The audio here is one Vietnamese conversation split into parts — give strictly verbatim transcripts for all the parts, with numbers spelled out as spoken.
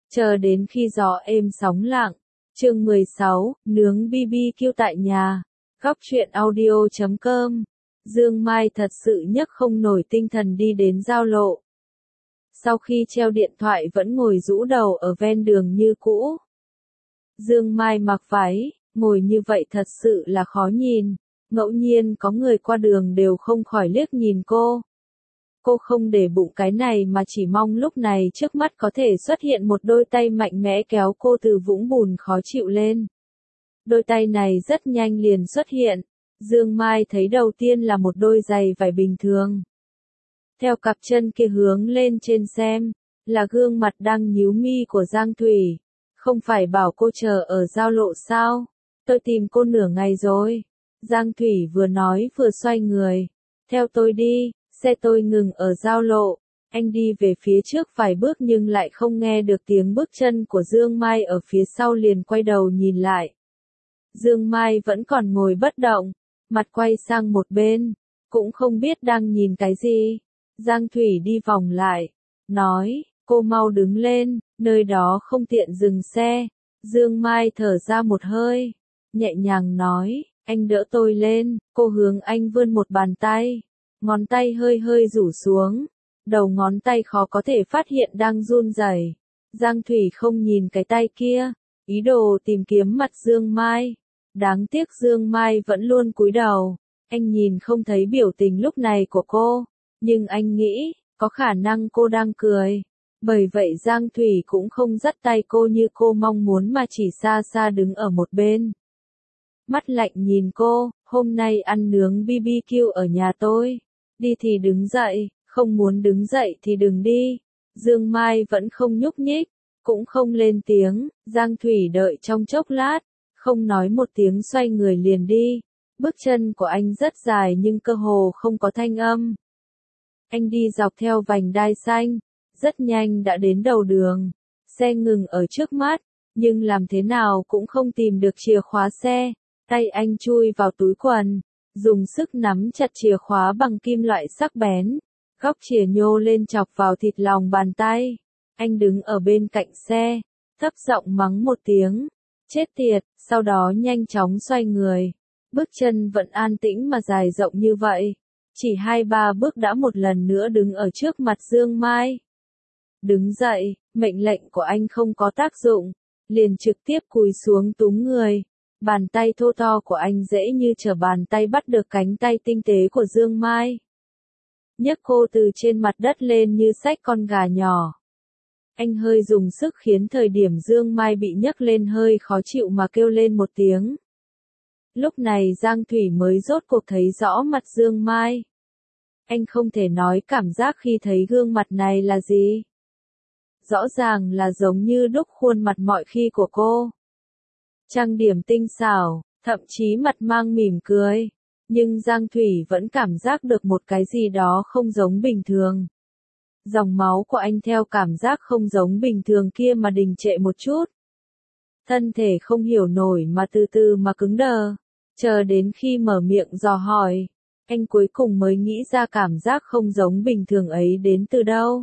Chờ đến khi gió êm sóng lặng. Chương mười sáu, nướng bi bi kiu tại nhà. Góc truyện audio chấm com. Dương Mai thật sự nhấc không nổi tinh thần đi đến giao lộ. Sau khi treo điện thoại vẫn ngồi rũ đầu ở ven đường như cũ. Dương Mai mặc váy, ngồi như vậy thật sự là khó nhìn. Ngẫu nhiên có người qua đường đều không khỏi liếc nhìn cô. Cô không để bụng cái này mà chỉ mong lúc này trước mắt có thể xuất hiện một đôi tay mạnh mẽ kéo cô từ vũng bùn khó chịu lên. Đôi tay này rất nhanh liền xuất hiện. Dương Mai thấy đầu tiên là một đôi giày vải bình thường. Theo cặp chân kia hướng lên trên xem, là gương mặt đang nhíu mi của Giang Thủy. Không phải bảo cô chờ ở giao lộ sao? Tôi tìm cô nửa ngày rồi. Giang Thủy vừa nói vừa xoay người. Theo tôi đi. Xe tôi ngừng ở giao lộ, anh đi về phía trước vài bước nhưng lại không nghe được tiếng bước chân của Dương Mai ở phía sau liền quay đầu nhìn lại. Dương Mai vẫn còn ngồi bất động, mặt quay sang một bên, cũng không biết đang nhìn cái gì. Giang Thủy đi vòng lại, nói, cô mau đứng lên, nơi đó không tiện dừng xe. Dương Mai thở ra một hơi, nhẹ nhàng nói, anh đỡ tôi lên, cô hướng anh vươn một bàn tay. Ngón tay hơi hơi rủ xuống, đầu ngón tay khó có thể phát hiện đang run rẩy. Giang Thủy không nhìn cái tay kia, ý đồ tìm kiếm mặt Dương Mai. Đáng tiếc Dương Mai vẫn luôn cúi đầu, anh nhìn không thấy biểu tình lúc này của cô, nhưng anh nghĩ, có khả năng cô đang cười. Bởi vậy Giang Thủy cũng không dắt tay cô như cô mong muốn mà chỉ xa xa đứng ở một bên. Mắt lạnh nhìn cô, hôm nay ăn nướng bi bi kiu ở nhà tôi. Đi thì đứng dậy, không muốn đứng dậy thì đừng đi. Dương Mai vẫn không nhúc nhích, cũng không lên tiếng. Giang Thủy đợi trong chốc lát, không nói một tiếng xoay người liền đi. Bước chân của anh rất dài nhưng cơ hồ không có thanh âm. Anh đi dọc theo vành đai xanh, rất nhanh đã đến đầu đường. Xe ngừng ở trước mắt, nhưng làm thế nào cũng không tìm được chìa khóa xe. Tay anh chui vào túi quần. Dùng sức nắm chặt chìa khóa bằng kim loại sắc bén, góc chìa nhô lên chọc vào thịt lòng bàn tay. Anh đứng ở bên cạnh xe, thấp giọng mắng một tiếng, chết tiệt, sau đó nhanh chóng xoay người. Bước chân vẫn an tĩnh mà dài rộng như vậy, chỉ hai ba bước đã một lần nữa đứng ở trước mặt Dương Mai. Đứng dậy, mệnh lệnh của anh không có tác dụng, liền trực tiếp cúi xuống túm người. Bàn tay thô to của anh dễ như trở bàn tay bắt được cánh tay tinh tế của Dương Mai. Nhấc cô từ trên mặt đất lên như xách con gà nhỏ. Anh hơi dùng sức khiến thời điểm Dương Mai bị nhấc lên hơi khó chịu mà kêu lên một tiếng. Lúc này Giang Thủy mới rốt cuộc thấy rõ mặt Dương Mai. Anh không thể nói cảm giác khi thấy gương mặt này là gì. Rõ ràng là giống như đúc khuôn mặt mọi khi của cô. Trang điểm tinh xảo, thậm chí mặt mang mỉm cười. Nhưng Giang Thủy vẫn cảm giác được một cái gì đó không giống bình thường. Dòng máu của anh theo cảm giác không giống bình thường kia mà đình trệ một chút. Thân thể không hiểu nổi mà từ từ mà cứng đờ. Chờ đến khi mở miệng dò hỏi, anh cuối cùng mới nghĩ ra cảm giác không giống bình thường ấy đến từ đâu.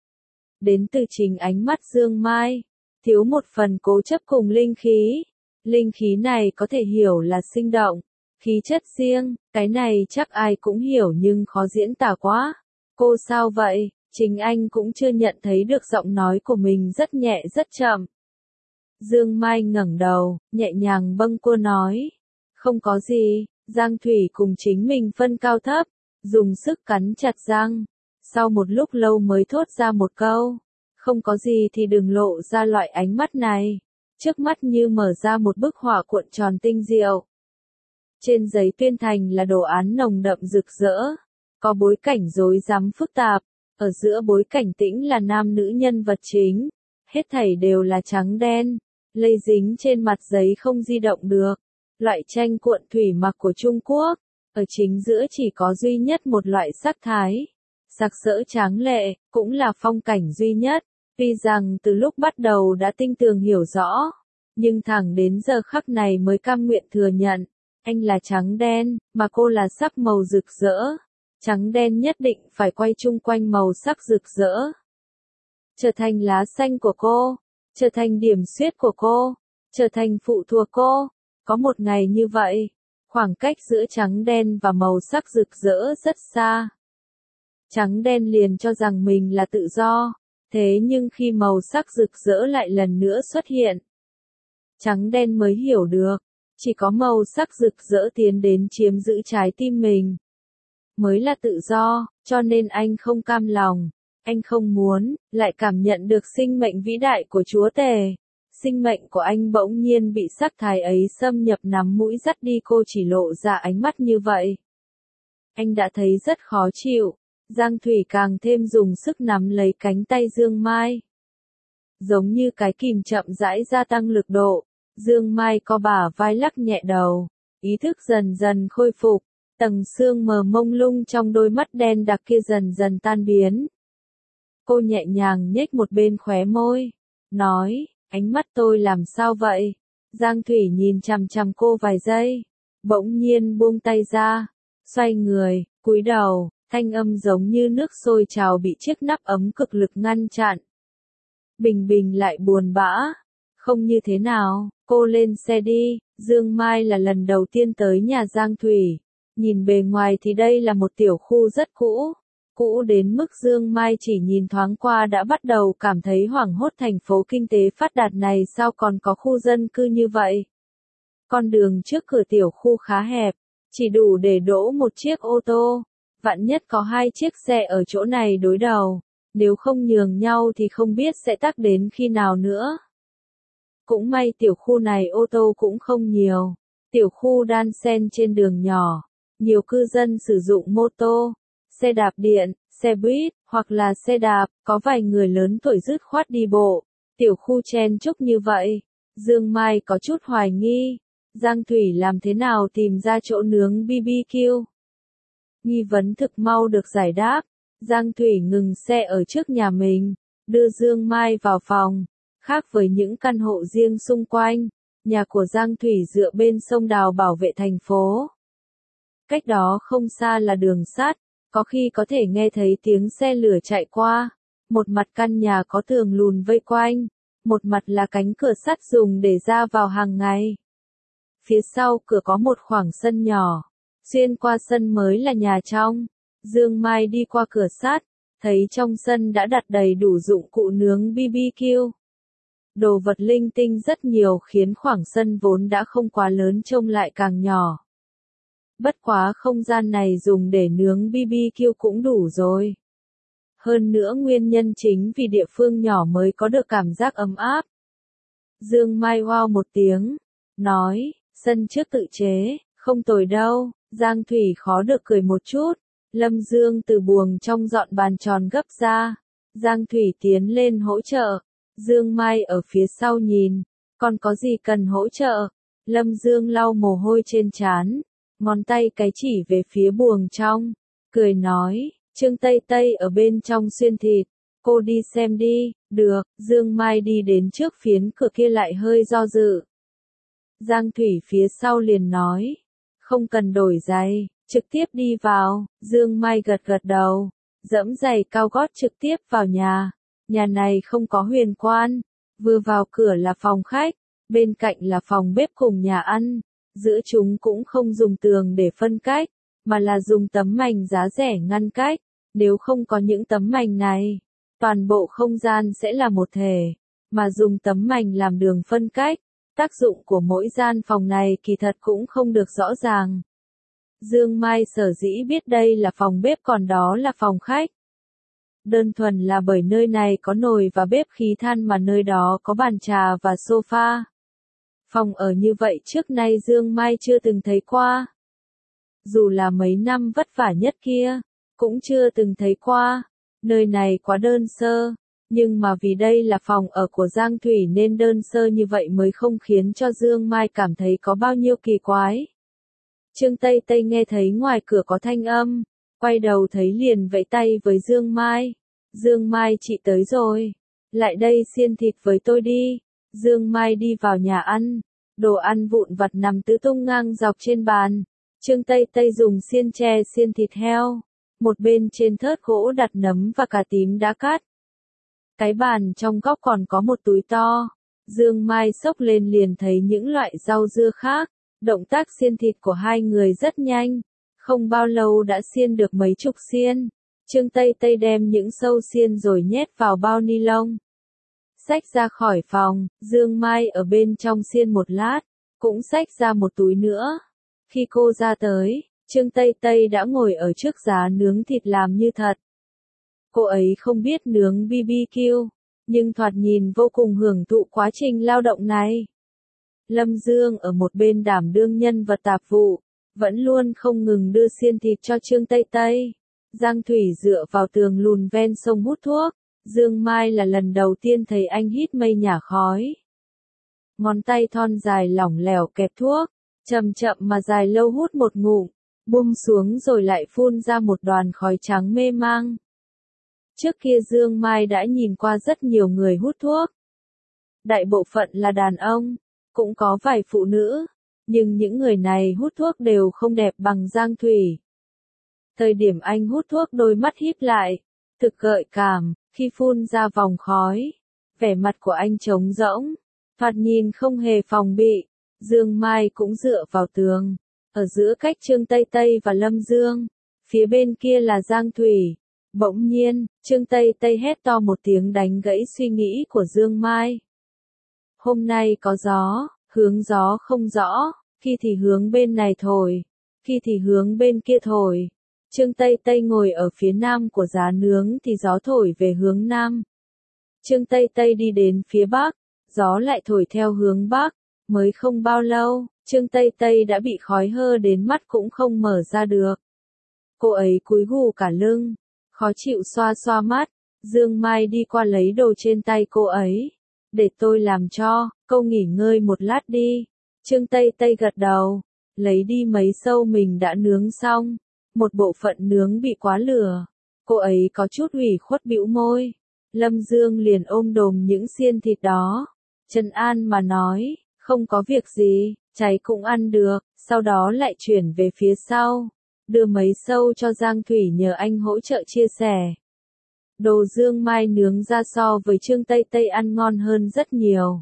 Đến từ chính ánh mắt Dương Mai, thiếu một phần cố chấp cùng linh khí. Linh khí này có thể hiểu là sinh động, khí chất riêng, cái này chắc ai cũng hiểu nhưng khó diễn tả quá. Cô sao vậy? Chính anh cũng chưa nhận thấy được giọng nói của mình rất nhẹ rất chậm. Dương Mai ngẩng đầu, nhẹ nhàng bâng quơ nói. Không có gì, Giang Thủy cùng chính mình phân cao thấp, dùng sức cắn chặt răng. Sau một lúc lâu mới thốt ra một câu. Không có gì thì đừng lộ ra loại ánh mắt này. Trước mắt như mở ra một bức họa cuộn tròn tinh diệu. Trên giấy tuyên thành là đồ án nồng đậm rực rỡ, có bối cảnh rối rắm phức tạp, ở giữa bối cảnh tĩnh là nam nữ nhân vật chính, hết thảy đều là trắng đen, lây dính trên mặt giấy không di động được, loại tranh cuộn thủy mặc của Trung Quốc, ở chính giữa chỉ có duy nhất một loại sắc thái, sặc sỡ tráng lệ, cũng là phong cảnh duy nhất. Tuy rằng từ lúc bắt đầu đã tinh tường hiểu rõ, nhưng thẳng đến giờ khắc này mới cam nguyện thừa nhận, anh là trắng đen, mà cô là sắc màu rực rỡ. Trắng đen nhất định phải quay chung quanh màu sắc rực rỡ. Trở thành lá xanh của cô, trở thành điểm xuyết của cô, trở thành phụ thuộc cô. Có một ngày như vậy, khoảng cách giữa trắng đen và màu sắc rực rỡ rất xa. Trắng đen liền cho rằng mình là tự do, thế nhưng khi màu sắc rực rỡ lại lần nữa xuất hiện, trắng đen mới hiểu được, chỉ có màu sắc rực rỡ tiến đến chiếm giữ trái tim mình, mới là tự do, cho nên anh không cam lòng, anh không muốn, lại cảm nhận được sinh mệnh vĩ đại của Chúa Tể. Sinh mệnh của anh bỗng nhiên bị sắc thái ấy xâm nhập nắm mũi dắt đi, cô chỉ lộ ra ánh mắt như vậy. Anh đã thấy rất khó chịu, Giang Thủy càng thêm dùng sức nắm lấy cánh tay Dương Mai. Giống như cái kìm chậm rãi gia tăng lực độ, Dương Mai co bả vai lắc nhẹ đầu, ý thức dần dần khôi phục, tầng sương mờ mông lung trong đôi mắt đen đặc kia dần dần tan biến. Cô nhẹ nhàng nhếch một bên khóe môi, nói, ánh mắt tôi làm sao vậy? Giang Thủy nhìn chằm chằm cô vài giây, bỗng nhiên buông tay ra, xoay người, cúi đầu, thanh âm giống như nước sôi trào bị chiếc nắp ấm cực lực ngăn chặn. Bình bình lại buồn bã, không như thế nào, cô lên xe đi. Dương Mai là lần đầu tiên tới nhà Giang Thủy, nhìn bề ngoài thì đây là một tiểu khu rất cũ. Cũ đến mức Dương Mai chỉ nhìn thoáng qua đã bắt đầu cảm thấy hoảng hốt, thành phố kinh tế phát đạt này sao còn có khu dân cư như vậy. Con đường trước cửa tiểu khu khá hẹp, chỉ đủ để đỗ một chiếc ô tô, vạn nhất có hai chiếc xe ở chỗ này đối đầu, nếu không nhường nhau thì không biết sẽ tắc đến khi nào nữa. Cũng may tiểu khu này ô tô cũng không nhiều, tiểu khu đan xen trên đường nhỏ, nhiều cư dân sử dụng mô tô, xe đạp điện, xe buýt, hoặc là xe đạp, có vài người lớn tuổi dứt khoát đi bộ. Tiểu khu chen chúc như vậy, Dương Mai có chút hoài nghi, Giang Thủy làm thế nào tìm ra chỗ nướng bê bê kiu? Nghi vấn thực mau được giải đáp, Giang Thủy ngừng xe ở trước nhà mình, đưa Dương Mai vào phòng. Khác với những căn hộ riêng xung quanh, nhà của Giang Thủy dựa bên sông Đào bảo vệ thành phố. Cách đó không xa là đường sắt, có khi có thể nghe thấy tiếng xe lửa chạy qua. Một mặt căn nhà có tường lùn vây quanh, một mặt là cánh cửa sắt dùng để ra vào hàng ngày. Phía sau cửa có một khoảng sân nhỏ, xuyên qua sân mới là nhà trong. Dương Mai đi qua cửa sắt, thấy trong sân đã đặt đầy đủ dụng cụ nướng bê bê kiu. Đồ vật linh tinh rất nhiều khiến khoảng sân vốn đã không quá lớn trông lại càng nhỏ. Bất quá không gian này dùng để nướng bê bê kiu cũng đủ rồi. Hơn nữa nguyên nhân chính vì địa phương nhỏ mới có được cảm giác ấm áp. Dương Mai wow một tiếng, nói, sân trước tự chế, không tồi đâu. Giang Thủy khó được cười một chút, Lâm Dương từ buồng trong dọn bàn tròn gấp ra. Giang Thủy tiến lên hỗ trợ, Dương Mai ở phía sau nhìn, còn có gì cần hỗ trợ? Lâm Dương lau mồ hôi trên trán, ngón tay cái chỉ về phía buồng trong, cười nói, Trương Tây Tây ở bên trong xuyên thịt, cô đi xem đi. Được. Dương Mai đi đến trước phiến cửa kia lại hơi do dự. Giang Thủy phía sau liền nói, không cần đổi giày, trực tiếp đi vào. Dương Mai gật gật đầu, dẫm giày cao gót trực tiếp vào nhà. Nhà này không có huyền quan, vừa vào cửa là phòng khách, bên cạnh là phòng bếp cùng nhà ăn, giữa chúng cũng không dùng tường để phân cách, mà là dùng tấm mành giá rẻ ngăn cách. Nếu không có những tấm mành này, toàn bộ không gian sẽ là một thể, mà dùng tấm mành làm đường phân cách, tác dụng của mỗi gian phòng này kỳ thật cũng không được rõ ràng. Dương Mai sở dĩ biết đây là phòng bếp còn đó là phòng khách. Đơn thuần là bởi nơi này có nồi và bếp khí than mà nơi đó có bàn trà và sofa. Phòng ở như vậy trước nay Dương Mai chưa từng thấy qua. Dù là mấy năm vất vả nhất kia, cũng chưa từng thấy qua. Nơi này quá đơn sơ, nhưng mà vì đây là phòng ở của Giang Thủy nên đơn sơ như vậy mới không khiến cho Dương Mai cảm thấy có bao nhiêu kỳ quái. Trương Tây Tây nghe thấy ngoài cửa có thanh âm, quay đầu thấy liền vẫy tay với Dương Mai. Dương Mai chị tới rồi, lại đây xiên thịt với tôi đi. Dương Mai đi vào nhà ăn, đồ ăn vụn vặt nằm tứ tung ngang dọc trên bàn. Trương Tây Tây dùng xiên tre xiên thịt heo, một bên trên thớt gỗ đặt nấm và cà tím đã cắt. Cái bàn trong góc còn có một túi to. Dương Mai xốc lên liền thấy những loại rau dưa khác. Động tác xiên thịt của hai người rất nhanh. Không bao lâu đã xiên được mấy chục xiên. Trương Tây Tây đem những sâu xiên rồi nhét vào bao ni lông. Xách ra khỏi phòng, Dương Mai ở bên trong xiên một lát, cũng xách ra một túi nữa. Khi cô ra tới, Trương Tây Tây đã ngồi ở trước giá nướng thịt làm như thật. Cô ấy không biết nướng bê bê kiu, nhưng thoạt nhìn vô cùng hưởng thụ quá trình lao động này. Lâm Dương ở một bên đảm đương nhân vật tạp vụ, vẫn luôn không ngừng đưa xiên thịt cho Trương Tây Tây. Giang Thủy dựa vào tường lùn ven sông hút thuốc. Dương Mai là lần đầu tiên thấy anh hít mây nhả khói. Ngón tay thon dài lỏng lẻo kẹp thuốc, chậm chậm mà dài lâu hút một ngụm, buông xuống rồi lại phun ra một đoàn khói trắng mê mang. Trước kia Dương Mai đã nhìn qua rất nhiều người hút thuốc. Đại bộ phận là đàn ông, cũng có vài phụ nữ, nhưng những người này hút thuốc đều không đẹp bằng Giang Thủy. Thời điểm anh hút thuốc đôi mắt híp lại, thực gợi cảm, khi phun ra vòng khói, vẻ mặt của anh trống rỗng, thoạt nhìn không hề phòng bị. Dương Mai cũng dựa vào tường, ở giữa cách Trương Tây Tây và Lâm Dương, phía bên kia là Giang Thủy. Bỗng nhiên, Trương Tây Tây hét to một tiếng đánh gãy suy nghĩ của Dương Mai. Hôm nay có gió, hướng gió không rõ, khi thì hướng bên này thổi, khi thì hướng bên kia thổi. Trương Tây Tây ngồi ở phía nam của giá nướng thì gió thổi về hướng nam. Trương Tây Tây đi đến phía bắc, gió lại thổi theo hướng bắc. Mới không bao lâu, Trương Tây Tây đã bị khói hơ đến mắt cũng không mở ra được. Cô ấy cúi gù cả lưng, khó chịu xoa xoa mắt. Dương Mai đi qua lấy đồ trên tay cô ấy. Để tôi làm cho, cô nghỉ ngơi một lát đi. Trương Tây Tây gật đầu, lấy đi mấy sâu mình đã nướng xong. Một bộ phận nướng bị quá lửa. Cô ấy có chút ủy khuất bĩu môi. Lâm Dương liền ôm đồm những xiên thịt đó. Trấn an mà nói, không có việc gì, cháy cũng ăn được. Sau đó lại chuyển về phía sau. Đưa mấy sâu cho Giang Thủy nhờ anh hỗ trợ chia sẻ. Đồ Dương Mai nướng ra so với Trương Tây Tây ăn ngon hơn rất nhiều.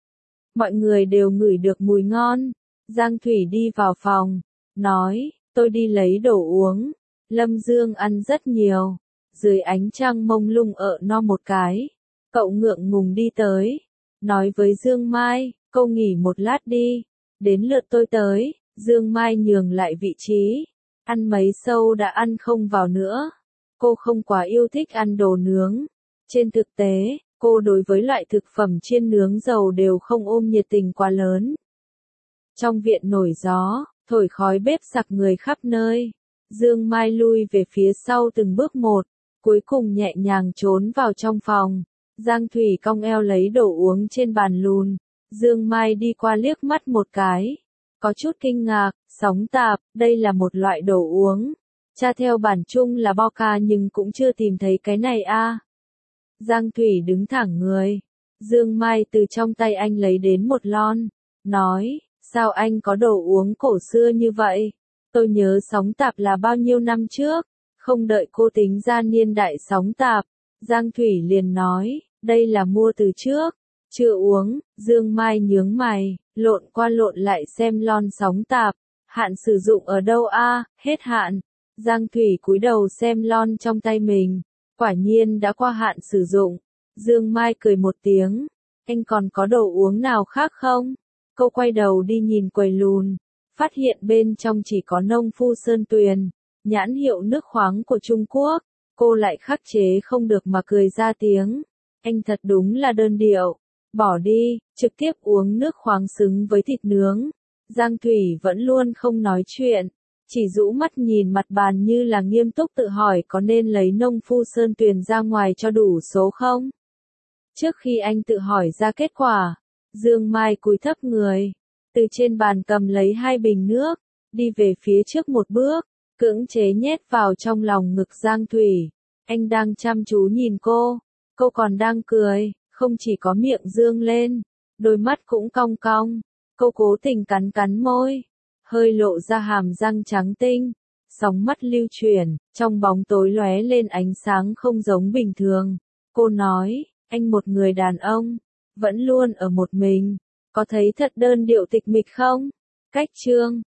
Mọi người đều ngửi được mùi ngon. Giang Thủy đi vào phòng, nói, tôi đi lấy đồ uống. Lâm Dương ăn rất nhiều. Dưới ánh trăng mông lung ở no một cái. Cậu ngượng ngùng đi tới. Nói với Dương Mai, cô nghỉ một lát đi. Đến lượt tôi tới. Dương Mai nhường lại vị trí. Ăn mấy sâu đã ăn không vào nữa. Cô không quá yêu thích ăn đồ nướng. Trên thực tế, cô đối với loại thực phẩm chiên nướng dầu đều không ôm nhiệt tình quá lớn. Trong viện nổi gió, thổi khói bếp sặc người khắp nơi. Dương Mai lui về phía sau từng bước một, cuối cùng nhẹ nhàng trốn vào trong phòng. Giang Thủy cong eo lấy đồ uống trên bàn lùn. Dương Mai đi qua liếc mắt một cái. Có chút kinh ngạc, sóng tạp, đây là một loại đồ uống. Cha theo bản chung là vodka nhưng cũng chưa tìm thấy cái này a. À. Giang Thủy đứng thẳng người. Dương Mai từ trong tay anh lấy đến một lon. Nói, sao anh có đồ uống cổ xưa như vậy? Tôi nhớ sóng tạp là bao nhiêu năm trước. Không đợi cô tính ra niên đại sóng tạp. Giang Thủy liền nói, đây là mua từ trước. Chưa uống. Dương Mai nhướng mày, lộn qua lộn lại xem lon sóng tạp. Hạn sử dụng ở đâu a? À? Hết hạn. Giang Thủy cúi đầu xem lon trong tay mình. Quả nhiên đã qua hạn sử dụng. Dương Mai cười một tiếng. Anh còn có đồ uống nào khác không? Cô quay đầu đi nhìn quầy lùn. Phát hiện bên trong chỉ có Nông Phu Sơn Tuyền. Nhãn hiệu nước khoáng của Trung Quốc. Cô lại khắc chế không được mà cười ra tiếng. Anh thật đúng là đơn điệu. Bỏ đi, trực tiếp uống nước khoáng xứng với thịt nướng. Giang Thủy vẫn luôn không nói chuyện. Chỉ rũ mắt nhìn mặt bàn như là nghiêm túc tự hỏi có nên lấy Nông Phu Sơn Tuyền ra ngoài cho đủ số không? Trước khi anh tự hỏi ra kết quả, Dương Mai cúi thấp người, từ trên bàn cầm lấy hai bình nước, đi về phía trước một bước, cưỡng chế nhét vào trong lòng ngực Giang Thủy. Anh đang chăm chú nhìn cô, cô còn đang cười, không chỉ có miệng dương lên, đôi mắt cũng cong cong, cô cố tình cắn cắn môi. Hơi lộ ra hàm răng trắng tinh, sóng mắt lưu chuyển, trong bóng tối lóe lên ánh sáng không giống bình thường. Cô nói, anh một người đàn ông, vẫn luôn ở một mình, có thấy thật đơn điệu tịch mịch không? Cách chương